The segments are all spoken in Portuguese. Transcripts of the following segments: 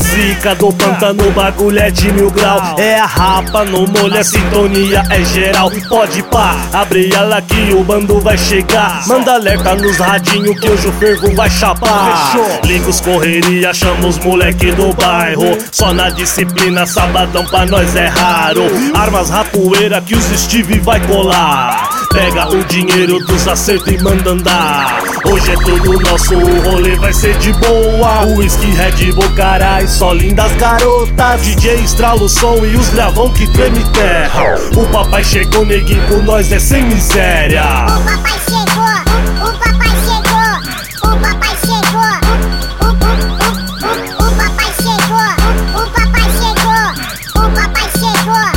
zica do pântano, o bagulho é de 1000 grau. É a rapa no molho, é sintonia, é geral. Pode pá, abre ela que o bando vai chegar. Manda alerta nos radinhos que hoje o fervo vai chapar. Liga os correria, chama os moleque do bairro. Só na disciplina, sabadão pra nós é raro. Armas rapoeira que os Steve vai colar. Pega o dinheiro dos acertos e manda andar. Hoje é tudo nosso, o rolê vai ser de boa. Whisky, Red Bull, carai, só lindas garotas. DJ estrala o som e os gravão que treme terra. O papai chegou, neguinho, por nós é sem miséria. O papai chegou, o papai chegou, o papai chegou, o papai chegou, o papai chegou, o papai chegou.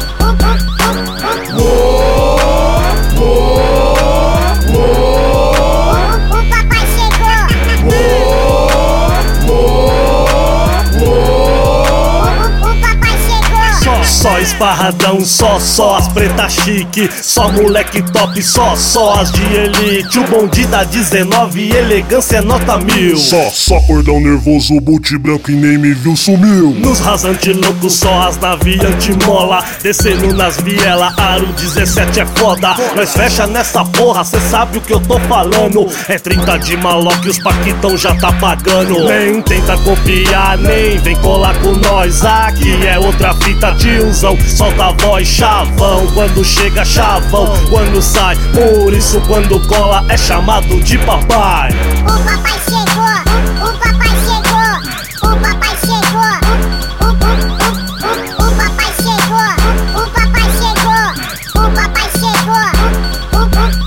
Só esparradão, só as preta chique. Só moleque top, só as de elite. O bonde da 19, elegância é nota 1000. Só cordão nervoso, boot branco e nem me viu, sumiu. Nos rasante loucos, só as navias antimola. Descendo nas vielas, aro 17 é foda. Nós fecha nessa porra, cê sabe o que eu tô falando. É 30 de maloca e os paquitão já tá pagando. Nem tenta copiar, nem vem colar com nós. Aqui é outra fita, tiozão. Solta a voz, chavão. Quando chega, chavão. Quando sai, por isso quando cola é chamado de papai. O papai chegou, o papai chegou, o papai chegou, o papai chegou, o papai chegou, o papai chegou, o papai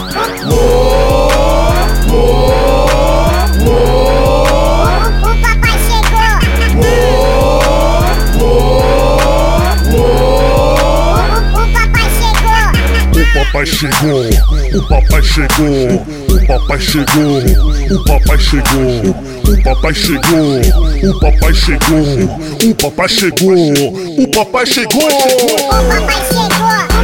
chegou. O papai chegou, o papai chegou, o papai chegou, o papai chegou, o papai chegou, o papai chegou, o papai chegou, o papai chegou. O papai chegou.